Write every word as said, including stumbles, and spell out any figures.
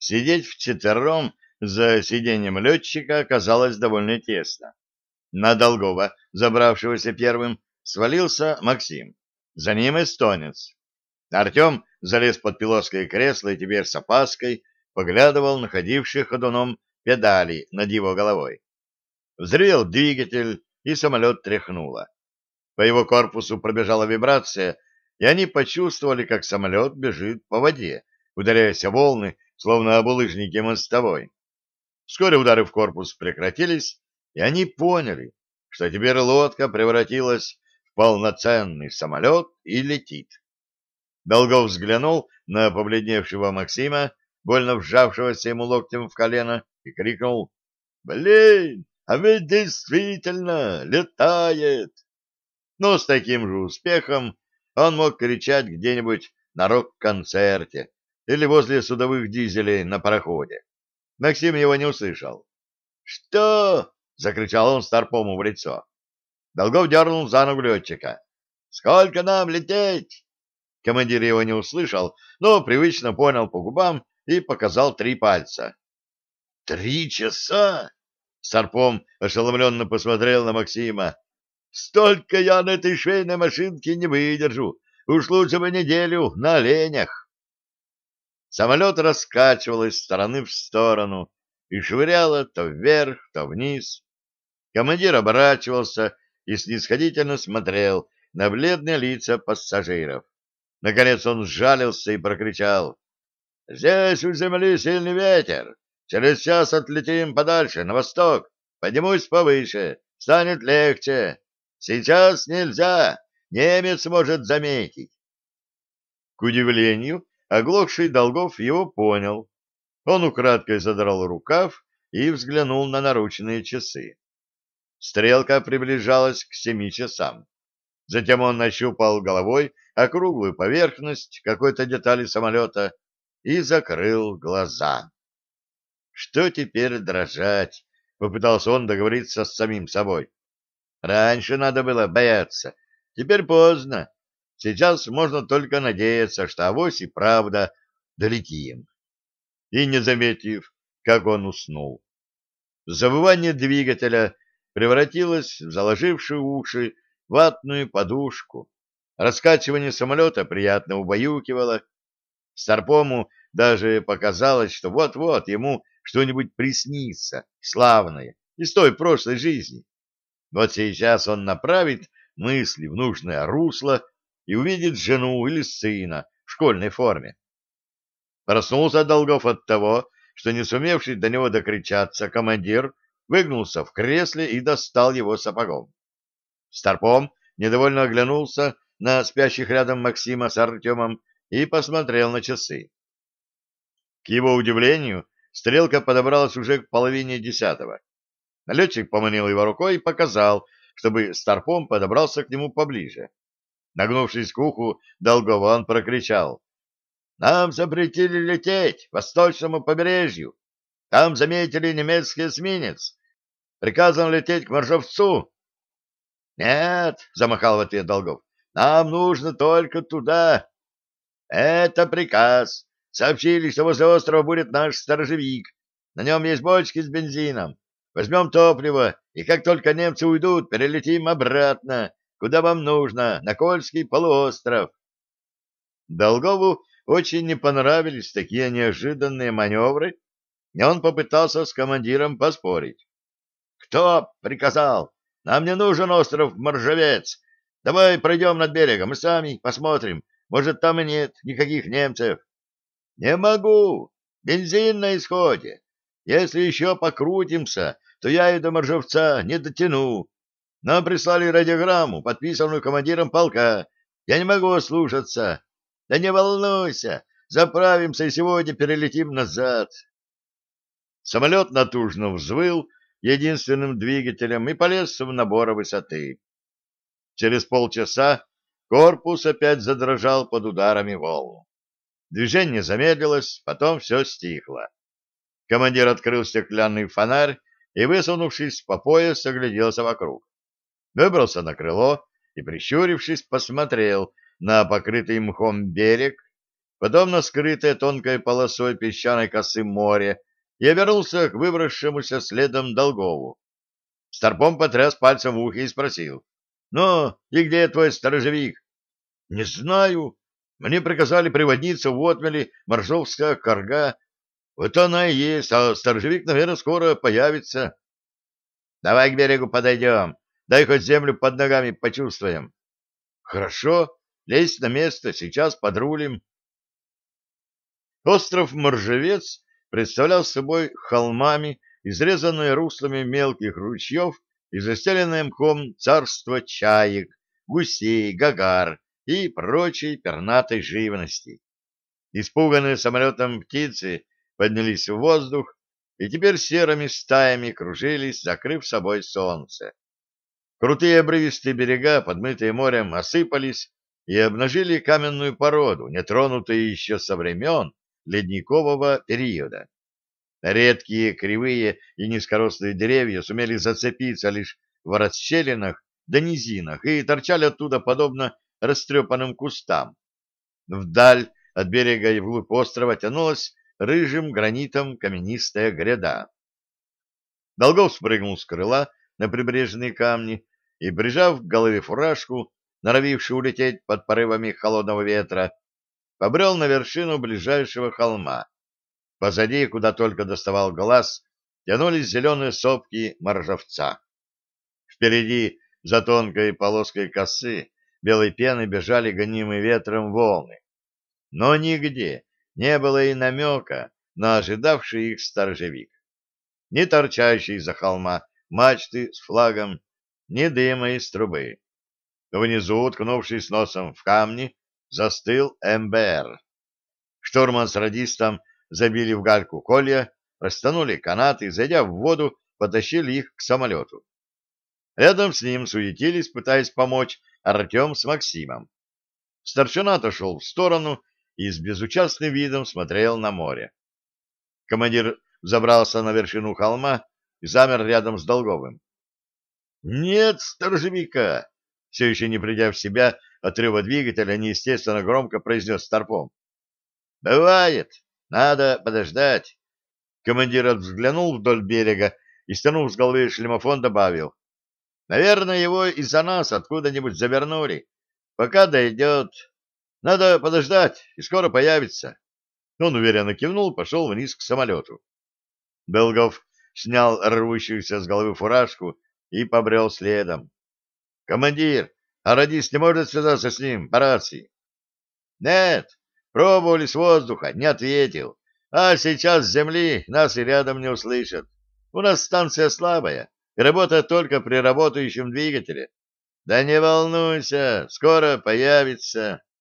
Сидеть вчетвером за сиденьем летчика оказалось довольно тесно. На Долгова, забравшегося первым, свалился Максим. За ним эстонец. Артем залез под пилотское кресло и теперь с опаской поглядывал на ходившие ходуном педали над его головой. Взревел двигатель, и самолет тряхнуло. По его корпусу пробежала вибрация, и они почувствовали, как самолет бежит по воде, ударяясь о волны, словно об улыжнике мостовой. Вскоре удары в корпус прекратились, и они поняли, что теперь лодка превратилась в полноценный самолет и летит. Долгов взглянул на побледневшего Максима, больно вжавшегося ему локтем в колено, и крикнул: «Блин, а ведь действительно летает!» Но с таким же успехом он мог кричать где-нибудь на рок-концерте или возле судовых дизелей на пароходе. Максим его не услышал. «Что?» — закричал он Старпому в лицо. Долгов дернул за ногу летчика. «Сколько нам лететь?» Командир его не услышал, но привычно понял по губам и показал три пальца. «Три часа?» Старпом ошеломленно посмотрел на Максима. «Столько я на этой швейной машинке не выдержу. Уж лучше бы неделю на оленях». Самолет раскачивал из стороны в сторону и швыряло то вверх, то вниз. Командир оборачивался и снисходительно смотрел на бледные лица пассажиров. Наконец он сжалился и прокричал: «Здесь у земли сильный ветер. Через час отлетим подальше, на восток. Поднимусь повыше, станет легче. Сейчас нельзя, немец может заметить». К удивлению, оглохший Долгов его понял. Он украдкой задрал рукав и взглянул на наручные часы. Стрелка приближалась к семи часам. Затем он нащупал головой округлую поверхность какой-то детали самолета и закрыл глаза. Что теперь дрожать? Попытался он договориться с самим собой. Раньше надо было бояться, теперь поздно. Сейчас можно только надеяться, что авось и правда долетим. И не заметив, как он уснул. Завывание двигателя превратилось в заложившую уши ватную подушку. Раскачивание самолета приятно убаюкивало. Старпому даже показалось, что вот-вот ему что-нибудь приснится, славное, из той прошлой жизни. Вот сейчас он направит мысли в нужное русло и увидит жену или сына в школьной форме. Проснулся Долгов от того, что, не сумевший до него докричаться, командир выгнулся в кресле и достал его сапогом. Старпом недовольно оглянулся на спящих рядом Максима с Артемом и посмотрел на часы. К его удивлению, стрелка подобралась уже к половине десятого. Налетчик поманил его рукой и показал, чтобы Старпом подобрался к нему поближе. Нагнувшись к уху Долгова, он прокричал: «Нам запретили лететь к восточному побережью. Там заметили немецкий эсминец. Приказано лететь к Моржовцу». «Нет», — замахал в ответ Долгов, — «нам нужно только туда». «Это приказ. Сообщили, что возле острова будет наш сторожевик. На нем есть бочки с бензином. Возьмем топливо, и как только немцы уйдут, перелетим обратно, куда вам нужно, на Кольский полуостров». Долгову очень не понравились такие неожиданные маневры, и он попытался с командиром поспорить. «Кто приказал? Нам не нужен остров Моржовец. Давай пройдем над берегом и сами посмотрим. Может, там и нет никаких немцев». «Не могу. Бензин на исходе. Если еще покрутимся, то я и до Моржовца не дотяну. Нам прислали радиограмму, подписанную командиром полка. Я не могу ослушаться. Да не волнуйся, заправимся и сегодня перелетим назад». Самолет натужно взвыл единственным двигателем и полез в набор высоты. Через полчаса корпус опять задрожал под ударами волн. Движение замедлилось, потом все стихло. Командир открыл стеклянный фонарь и, высунувшись по пояс, огляделся вокруг. Выбрался на крыло и, прищурившись, посмотрел на покрытый мхом берег, потом на скрытое тонкой полосой песчаной косы море и обернулся к выбравшемуся следом Долгову. Старпом потряс пальцем в ухе и спросил: «Ну, и где твой сторожевик?» «Не знаю. Мне приказали приводниться в отмели Моржовская корга. Вот она и есть, а сторожевик, наверное, скоро появится». «Давай к берегу подойдем. Дай хоть землю под ногами почувствуем». «Хорошо. Лезь на место, сейчас подрулим». Остров Моржевец представлял собой холмами, изрезанное руслами мелких ручьев и застеленное мхом царство чаек, гусей, гагар и прочей пернатой живности. Испуганные самолетом птицы поднялись в воздух и теперь серыми стаями кружились, закрыв собой солнце. Крутые обрывистые берега, подмытые морем, осыпались и обнажили каменную породу, нетронутую еще со времен ледникового периода. Редкие кривые и низкорослые деревья сумели зацепиться лишь в расщелинах да низинах и торчали оттуда подобно растрепанным кустам. Вдаль от берега и вглубь острова тянулась рыжим гранитом каменистая гряда. Долгов спрыгнул с крыла на прибрежные камни и, прижав к голове фуражку, норовившую улететь под порывами холодного ветра, побрел на вершину ближайшего холма. Позади, куда только доставал глаз, тянулись зеленые сопки Моржовца. Впереди, за тонкой полоской косы, белой пеной бежали гонимые ветром волны. Но нигде не было и намека на ожидавший их сторожевик. Ни торчащий из-за холма мачты с флагом, ни дыма из трубы. Внизу, уткнувшись носом в камни, застыл эм бэ эр. Штурман с радистом забили в гальку колья, растянули канаты и, зайдя в воду, потащили их к самолету. Рядом с ним суетились, пытаясь помочь, Артем с Максимом. Старшина отошел в сторону и с безучастным видом смотрел на море. Командир забрался на вершину холма и замер рядом с Долговым. «Нет сторожевика!» Все еще не придя в себя от рыва двигателя, неестественно громко произнес Старпом. «Бывает. Надо подождать». Командир взглянул вдоль берега и, стянув с головы шлемофон, добавил: «Наверное, его из-за нас откуда-нибудь завернули. Пока дойдет. Надо подождать, и скоро появится». Он уверенно кивнул, пошел вниз к самолету. Долгов снял рвущуюся с головы фуражку и побрел следом. «Командир, а радист не может связаться с ним по рации?» «Нет, пробовали с воздуха, не ответил. А сейчас с земли нас и рядом не услышат. У нас станция слабая и работает только при работающем двигателе. Да не волнуйся, скоро появится».